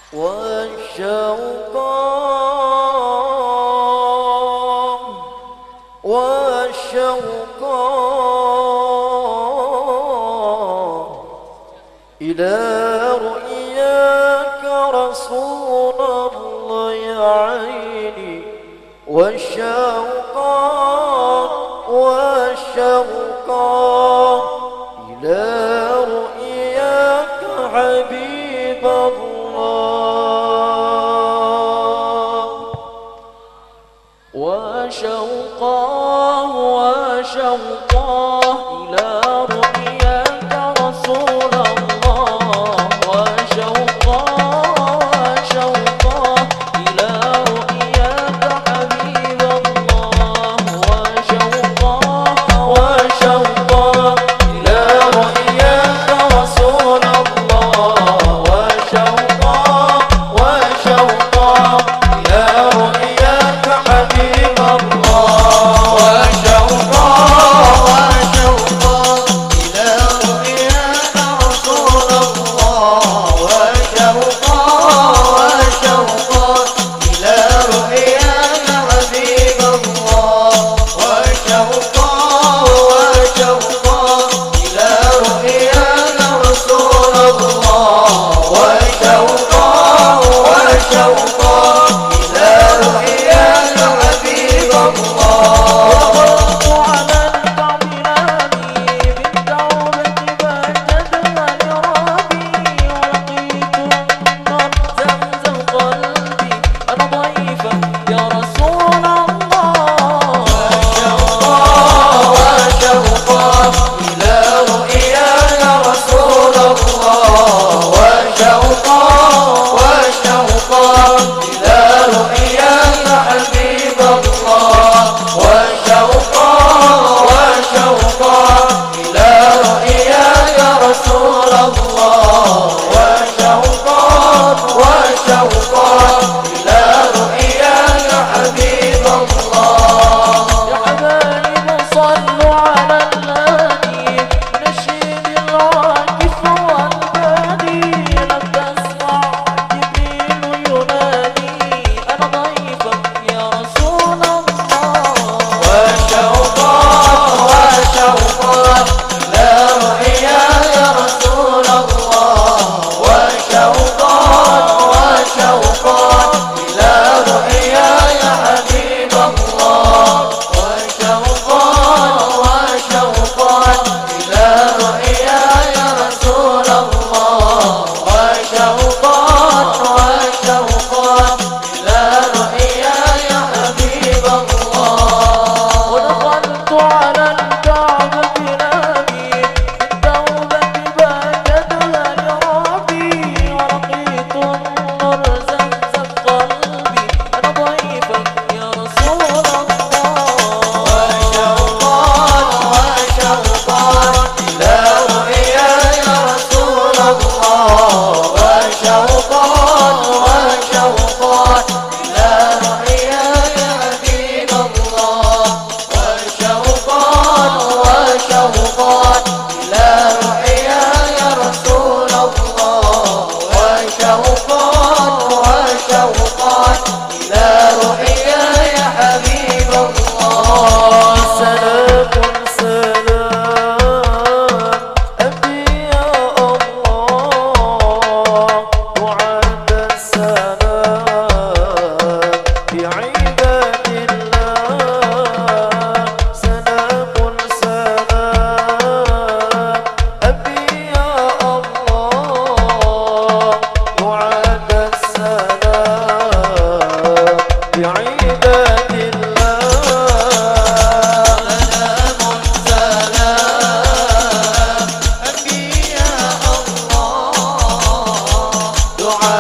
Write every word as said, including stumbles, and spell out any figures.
والشوقا والشوقا إلى رؤياك رسول الله يا عيني. والشوقا والشوقا إلى رؤياك حبيب الله. وشوقا وشوقا إلى رؤياك رسول الله. وشوقا وشوقا إلى رؤياك حبيب الله. وشوقا وشوقا إلى رؤياك رسول الله. وشوقا وشوقا إلى رؤياك حبيب الله. وشوقا وشوقا إلى رؤياك رسول الله. وشوقا وشوقا إلى رؤياك حبيب الله. وشوقا وشوقا إلى رؤياك رسول الله. وشوقا وشوقا إلى رؤياك حبيب الله. وقفت على الكعب نامي بالتوبة بجدها لربي. ولقيت النار زمزم قلبي أنا ضيفا يا رسول الله. وشوقا وشوقا إلى رؤياك رسول الله. وشوقا وشوقا إلى رؤياك حبيب الله. وشوقا وشوقا إلى رؤياك رسول الله. وشوقا وشوقا إلى رؤياك حبيب الله. يا حبايب صلوا على الهادي نشيد العاكف والبادي. لم تسمع جبريل ينادي أنا ضيفا يا رسول الله. وشوقا وشوقا إلى رؤياك رسول الله. وشوقا وشوقا إلى رؤياك حبيب الله. وشوقا وشوقا إلى رؤياك رسول الله. وشوقا وشوقا إلى رؤياك حبيب الله. ودخلت على الكعبة نامي بالتوبة بجدها لربي. ولقيت النور زمزم قلبي أنا ضيفا يا رسول الله. وشوقا وشوقا إلى رؤياك رسول الله. وشوقا وشوقا إلى رؤياك حبيب الله. وشوقا وشوقا إلى رؤياك رسول الله. وشوقا وشوقا إلى رؤياك حبيب الله. سلام سلام أنبياء الله. وعد السلام بعباد الله. سلام سلام أنبياء الله. وعد السلام بعباد الله. سلام سلام أنبياء الله. دعاء